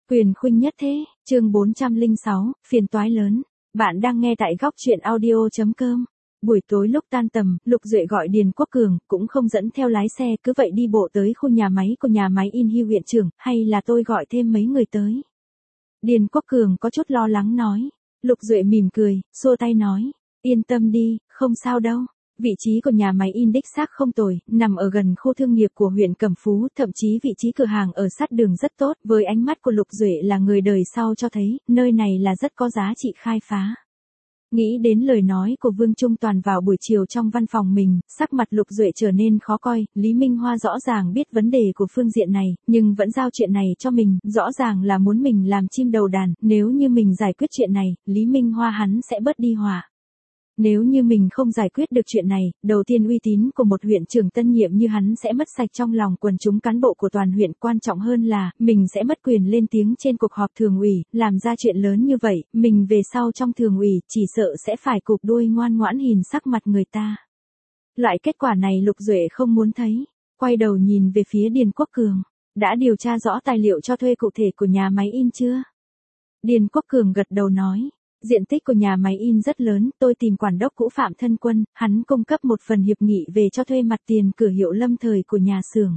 Quyền khuynh nhất thế, chương 406, phiền toái lớn. Bạn đang nghe tại góc truyện audio.com. Buổi tối lúc tan tầm, Lục Duệ gọi Điền Quốc Cường, cũng không dẫn theo lái xe, cứ vậy đi bộ tới khu nhà máy của nhà máy in Hưu huyện trưởng, hay là tôi gọi thêm mấy người tới. Điền Quốc Cường có chút lo lắng nói. Lục Duệ mỉm cười, xua tay nói, yên tâm đi, không sao đâu. Vị trí của nhà máy in đích xác không tồi, nằm ở gần khu thương nghiệp của huyện Cẩm Phú, thậm chí vị trí cửa hàng ở sát đường rất tốt, với ánh mắt của Lục Duệ là người đời sau cho thấy, nơi này là rất có giá trị khai phá. Nghĩ đến lời nói của Vương Trung Toàn vào buổi chiều trong văn phòng mình, sắc mặt Lục Duệ trở nên khó coi, Lý Minh Hoa rõ ràng biết vấn đề của phương diện này, nhưng vẫn giao chuyện này cho mình, rõ ràng là muốn mình làm chim đầu đàn, nếu như mình giải quyết chuyện này, Lý Minh Hoa hắn sẽ bớt đi họa. Nếu như mình không giải quyết được chuyện này, đầu tiên uy tín của một huyện trưởng tân nhiệm như hắn sẽ mất sạch trong lòng quần chúng cán bộ của toàn huyện, quan trọng hơn là, mình sẽ mất quyền lên tiếng trên cuộc họp thường ủy, làm ra chuyện lớn như vậy, mình về sau trong thường ủy, chỉ sợ sẽ phải cụp đuôi ngoan ngoãn nhìn sắc mặt người ta. Loại kết quả này Lục Duệ không muốn thấy, quay đầu nhìn về phía Điền Quốc Cường, đã điều tra rõ tài liệu cho thuê cụ thể của nhà máy in chưa? Điền Quốc Cường gật đầu nói. Diện tích của nhà máy in rất lớn, tôi tìm quản đốc cũ Phạm Thân Quân, hắn cung cấp một phần hiệp nghị về cho thuê mặt tiền cửa hiệu lâm thời của nhà xưởng.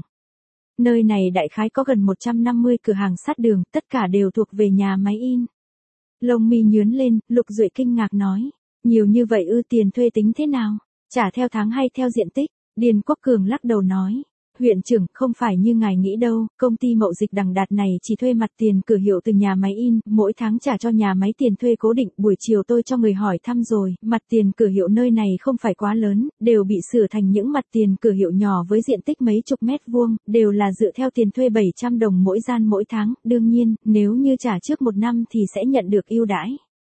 Nơi này đại khái có gần 150 cửa hàng sát đường, tất cả đều thuộc về nhà máy in. Lông mi nhướn lên, Lục Duệ kinh ngạc nói, nhiều như vậy tiền thuê tính thế nào? Trả theo tháng hay theo diện tích? Điền Quốc Cường lắc đầu nói. Huyện trưởng, không phải như ngài nghĩ đâu, công ty Mậu Dịch Đằng Đạt này chỉ thuê mặt tiền cửa hiệu từ nhà máy in, mỗi tháng trả cho nhà máy tiền thuê cố định, buổi chiều tôi cho người hỏi thăm rồi, mặt tiền cửa hiệu nơi này không phải quá lớn, đều bị sửa thành những mặt tiền cửa hiệu nhỏ với diện tích mấy chục mét vuông, đều là dựa theo tiền thuê 700 đồng mỗi gian mỗi tháng, đương nhiên, nếu như trả trước 1 năm thì sẽ nhận được ưu đãi.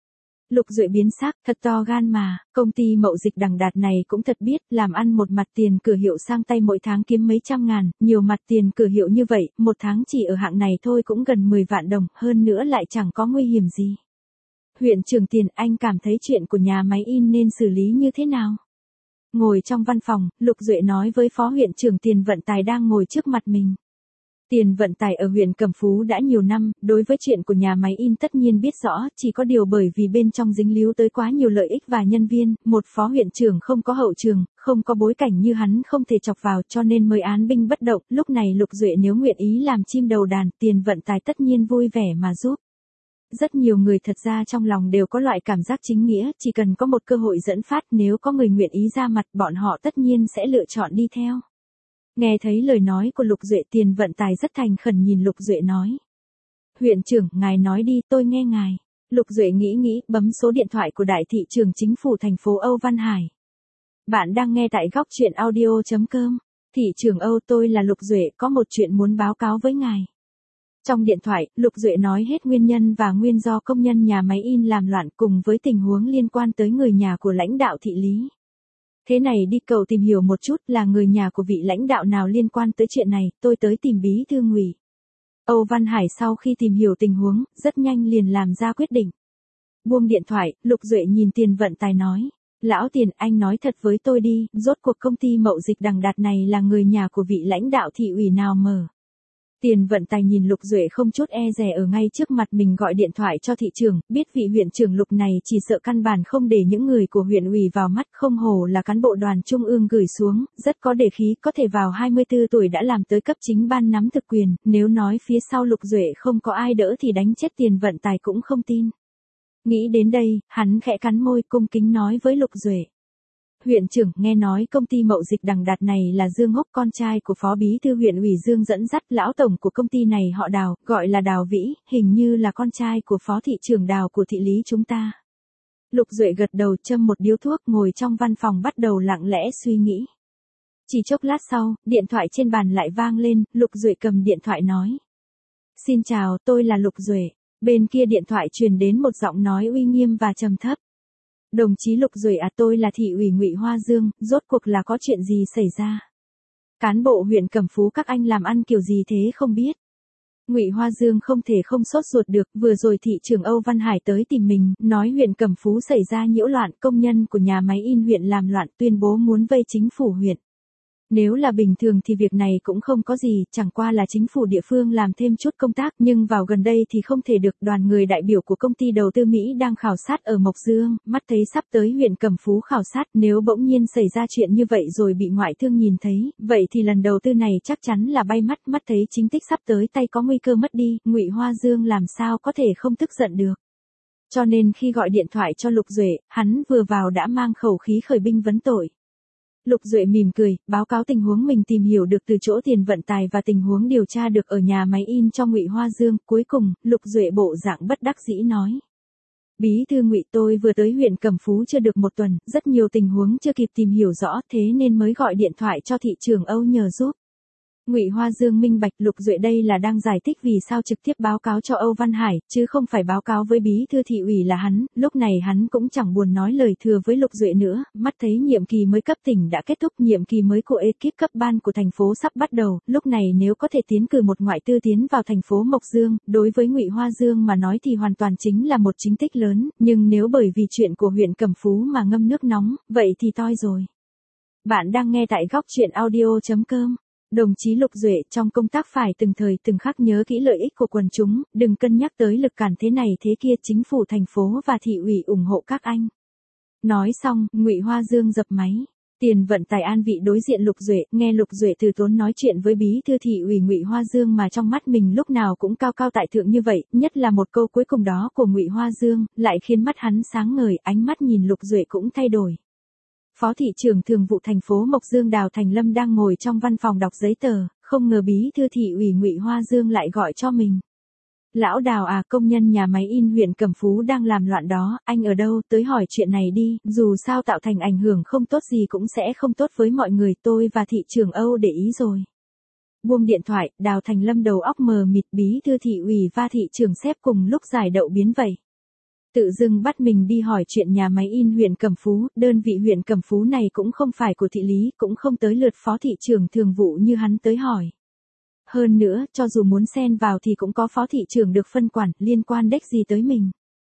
Lục Duệ biến sắc, thật to gan mà, công ty Mậu Dịch Đằng Đạt này cũng thật biết, làm ăn một mặt tiền cửa hiệu sang tay mỗi tháng kiếm mấy trăm ngàn, nhiều mặt tiền cửa hiệu như vậy, một tháng chỉ ở hạng này thôi cũng gần 10 vạn đồng, hơn nữa lại chẳng có nguy hiểm gì. Huyện trưởng Tiền, anh cảm thấy chuyện của nhà máy in nên xử lý như thế nào? Ngồi trong văn phòng, Lục Duệ nói với phó huyện trưởng Tiền Vận Tài đang ngồi trước mặt mình. Tiền Vận Tài ở huyện Cẩm Phú đã nhiều năm, đối với chuyện của nhà máy in tất nhiên biết rõ, chỉ có điều bởi vì bên trong dính líu tới quá nhiều lợi ích và nhân viên, một phó huyện trưởng không có hậu trường, không có bối cảnh như hắn không thể chọc vào cho nên mới án binh bất động, lúc này Lục Duệ nếu nguyện ý làm chim đầu đàn, Tiền Vận Tài tất nhiên vui vẻ mà giúp. Rất nhiều người thật ra trong lòng đều có loại cảm giác chính nghĩa, chỉ cần có một cơ hội dẫn phát, nếu có người nguyện ý ra mặt, bọn họ tất nhiên sẽ lựa chọn đi theo. Nghe thấy lời nói của Lục Duệ, Tiền Vận Tài rất thành khẩn nhìn Lục Duệ nói. Huyện trưởng, ngài nói đi, tôi nghe ngài. Lục Duệ nghĩ, bấm số điện thoại của đại thị trưởng chính phủ thành phố Âu Văn Hải. Bạn đang nghe tại góc truyện audio.com. Thị trưởng Âu, tôi là Lục Duệ, có một chuyện muốn báo cáo với ngài. Trong điện thoại, Lục Duệ nói hết nguyên nhân và nguyên do công nhân nhà máy in làm loạn cùng với tình huống liên quan tới người nhà của lãnh đạo thị lý. Thế này đi, cậu tìm hiểu một chút là người nhà của vị lãnh đạo nào liên quan tới chuyện này, tôi tới tìm bí thư ủy. Âu Văn Hải sau khi tìm hiểu tình huống, rất nhanh liền làm ra quyết định. Buông điện thoại, Lục Duệ nhìn Tiền Vận Tài nói. Lão Tiền, anh nói thật với tôi đi, rốt cuộc công ty Mậu Dịch Đằng Đạt này là người nhà của vị lãnh đạo thị ủy nào mở? Tiền Vận Tài nhìn Lục Duệ không chút e dè ở ngay trước mặt mình gọi điện thoại cho thị trưởng, biết vị huyện trưởng Lục này chỉ sợ căn bản không để những người của huyện ủy vào mắt, không hổ là cán bộ đoàn trung ương gửi xuống, rất có đề khí, có thể vào 24 tuổi đã làm tới cấp chính ban nắm thực quyền, nếu nói phía sau Lục Duệ không có ai đỡ thì đánh chết Tiền Vận Tài cũng không tin. Nghĩ đến đây, hắn khẽ cắn môi cung kính nói với Lục Duệ. Huyện trưởng, nghe nói công ty Mậu Dịch Đằng Đạt này là Dương Húc, con trai của phó bí thư huyện ủy Dương dẫn dắt, lão tổng của công ty này họ Đào, gọi là Đào Vĩ, hình như là con trai của phó thị trưởng Đào của thị lý chúng ta. Lục Duệ gật đầu, châm một điếu thuốc, ngồi trong văn phòng bắt đầu lặng lẽ suy nghĩ. Chỉ chốc lát sau, điện thoại trên bàn lại vang lên, Lục Duệ cầm điện thoại nói. Xin chào, tôi là Lục Duệ. Bên kia điện thoại truyền đến một giọng nói uy nghiêm và trầm thấp. Đồng chí Lục Duệ à, tôi là thị ủy Ngụy Hoa Dương, rốt cuộc là có chuyện gì xảy ra? Cán bộ huyện Cẩm Phú các anh làm ăn kiểu gì thế không biết? Ngụy Hoa Dương không thể không sốt ruột được, vừa rồi thị trưởng Âu Văn Hải tới tìm mình, nói huyện Cẩm Phú xảy ra nhiễu loạn, công nhân của nhà máy in huyện làm loạn, tuyên bố muốn vây chính phủ huyện. Nếu là bình thường thì việc này cũng không có gì, chẳng qua là chính phủ địa phương làm thêm chút công tác, nhưng vào gần đây thì không thể được. Đoàn người đại biểu của công ty đầu tư Mỹ đang khảo sát ở Mộc Dương, mắt thấy sắp tới huyện Cẩm Phú khảo sát, nếu bỗng nhiên xảy ra chuyện như vậy rồi bị ngoại thương nhìn thấy, vậy thì lần đầu tư này chắc chắn là bay mắt. Mắt thấy chính tích sắp tới tay có nguy cơ mất đi, Ngụy Hoa Dương làm sao có thể không tức giận được. Cho nên khi gọi điện thoại cho Lục Duệ, hắn vừa vào đã mang khẩu khí khởi binh vấn tội. Lục Duệ mỉm cười, báo cáo tình huống mình tìm hiểu được từ chỗ tiền vận tài và tình huống điều tra được ở nhà máy in cho Ngụy Hoa Dương. Cuối cùng, Lục Duệ bộ dạng bất đắc dĩ nói: Bí thư Ngụy, tôi vừa tới huyện Cẩm Phú chưa được một tuần, rất nhiều tình huống chưa kịp tìm hiểu rõ, thế nên mới gọi điện thoại cho thị trưởng Âu nhờ giúp. Ngụy Hoa Dương minh bạch. Lục Duệ đây là đang giải thích vì sao trực tiếp báo cáo cho Âu Văn Hải, chứ không phải báo cáo với bí thư thị ủy là hắn. Lúc này hắn cũng chẳng buồn nói lời thừa với Lục Duệ nữa, mắt thấy nhiệm kỳ mới cấp tỉnh đã kết thúc, nhiệm kỳ mới của ekip cấp ban của thành phố sắp bắt đầu, lúc này nếu có thể tiến cử một ngoại tư tiến vào thành phố Mộc Dương, đối với Ngụy Hoa Dương mà nói thì hoàn toàn chính là một chính tích lớn, nhưng nếu bởi vì chuyện của huyện Cẩm Phú mà ngâm nước nóng, vậy thì toi rồi. Bạn đang nghe tại góc truyện audio.com. Đồng chí Lục Duệ, trong công tác phải từng thời từng khắc nhớ kỹ lợi ích của quần chúng, đừng cân nhắc tới lực cản thế này thế kia, chính phủ thành phố và thị ủy ủng hộ các anh. Nói xong, Ngụy Hoa Dương dập máy. Tiền vận tài an vị đối diện Lục Duệ, nghe Lục Duệ từ tốn nói chuyện với bí thư thị ủy Ngụy Hoa Dương mà trong mắt mình lúc nào cũng cao cao tại thượng như vậy, nhất là một câu cuối cùng đó của Ngụy Hoa Dương, lại khiến mắt hắn sáng ngời, ánh mắt nhìn Lục Duệ cũng thay đổi. Phó thị trưởng thường vụ thành phố Mộc Dương Đào Thành Lâm đang ngồi trong văn phòng đọc giấy tờ, không ngờ bí thư thị ủy Ngụy Hoa Dương lại gọi cho mình. Lão Đào à, công nhân nhà máy in huyện Cẩm Phú đang làm loạn đó, anh ở đâu, tới hỏi chuyện này đi, dù sao tạo thành ảnh hưởng không tốt gì cũng sẽ không tốt với mọi người, tôi và thị trưởng Âu để ý rồi. Buông điện thoại, Đào Thành Lâm đầu óc mờ mịt, bí thư thị ủy và thị trưởng xếp cùng lúc giải đậu biến vậy. Tự dưng bắt mình đi hỏi chuyện nhà máy in huyện Cẩm Phú, đơn vị huyện Cẩm Phú này cũng không phải của thị lý, cũng không tới lượt phó thị trưởng thường vụ như hắn tới hỏi. Hơn nữa, cho dù muốn xen vào thì cũng có phó thị trưởng được phân quản, liên quan đếch gì tới mình.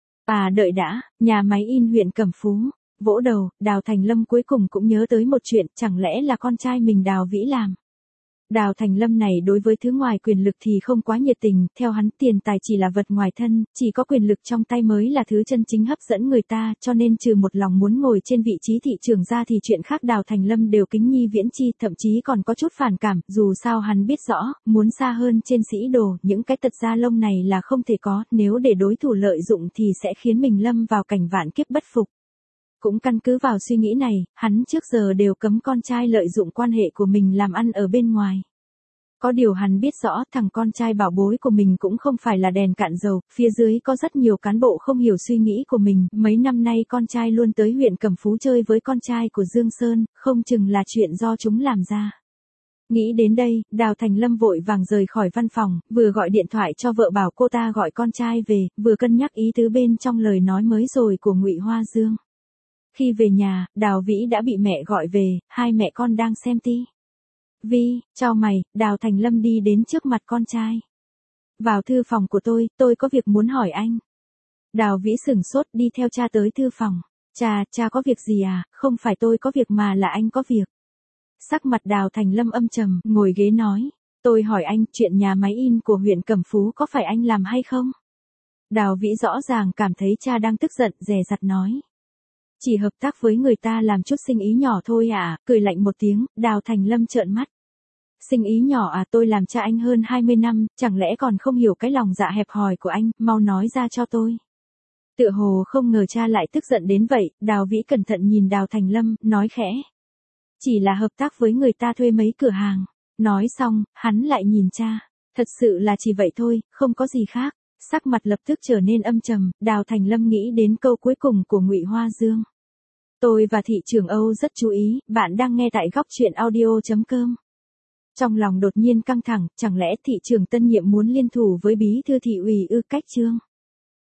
À đợi đã, nhà máy in huyện Cẩm Phú. Vỗ đầu, Đào Thành Lâm cuối cùng cũng nhớ tới một chuyện, chẳng lẽ là con trai mình Đào Vĩ làm. Đào Thành Lâm này đối với thứ ngoài quyền lực thì không quá nhiệt tình, theo hắn tiền tài chỉ là vật ngoài thân, chỉ có quyền lực trong tay mới là thứ chân chính hấp dẫn người ta, cho nên trừ một lòng muốn ngồi trên vị trí thị trưởng ra thì chuyện khác Đào Thành Lâm đều kính nhi viễn chi, thậm chí còn có chút phản cảm, dù sao hắn biết rõ, muốn xa hơn trên sĩ đồ, những cái tật da lông này là không thể có, nếu để đối thủ lợi dụng thì sẽ khiến mình lâm vào cảnh vạn kiếp bất phục. Cũng căn cứ vào suy nghĩ này, hắn trước giờ đều cấm con trai lợi dụng quan hệ của mình làm ăn ở bên ngoài. Có điều hắn biết rõ thằng con trai bảo bối của mình cũng không phải là đèn cạn dầu, phía dưới có rất nhiều cán bộ không hiểu suy nghĩ của mình, mấy năm nay con trai luôn tới huyện Cẩm Phú chơi với con trai của Dương Sơn, không chừng là chuyện do chúng làm ra. Nghĩ đến đây, Đào Thành Lâm vội vàng rời khỏi văn phòng, vừa gọi điện thoại cho vợ bảo cô ta gọi con trai về, vừa cân nhắc ý tứ bên trong lời nói mới rồi của Ngụy Hoa Dương. Khi về nhà, Đào Vĩ đã bị mẹ gọi về, hai mẹ con đang xem Vi, chào mày, Đào Thành Lâm đi đến trước mặt con trai. Vào thư phòng của tôi có việc muốn hỏi anh. Đào Vĩ sửng sốt đi theo cha tới thư phòng. Cha có việc gì à, không phải tôi có việc mà là anh có việc. Sắc mặt Đào Thành Lâm âm trầm, ngồi ghế nói. Tôi hỏi anh, chuyện nhà máy in của huyện Cẩm Phú có phải anh làm hay không? Đào Vĩ rõ ràng cảm thấy cha đang tức giận, dè dặt nói. Chỉ hợp tác với người ta làm chút sinh ý nhỏ thôi à, cười lạnh một tiếng, Đào Thành Lâm trợn mắt. Sinh ý nhỏ à, tôi làm cha anh hơn 20 năm, chẳng lẽ còn không hiểu cái lòng dạ hẹp hòi của anh, mau nói ra cho tôi. Tựa hồ không ngờ cha lại tức giận đến vậy, Đào Vĩ cẩn thận nhìn Đào Thành Lâm, nói khẽ. Chỉ là hợp tác với người ta thuê mấy cửa hàng. Nói xong, hắn lại nhìn cha. Thật sự là chỉ vậy thôi, không có gì khác. Sắc mặt lập tức trở nên âm trầm, Đào Thành Lâm nghĩ đến câu cuối cùng của Ngụy Hoa Dương. Tôi và thị trưởng Âu rất chú ý, bạn đang nghe tại góc truyện audio.com. Trong lòng đột nhiên căng thẳng, chẳng lẽ thị trưởng tân nhiệm muốn liên thủ với bí thư thị ủy ư? Cách chương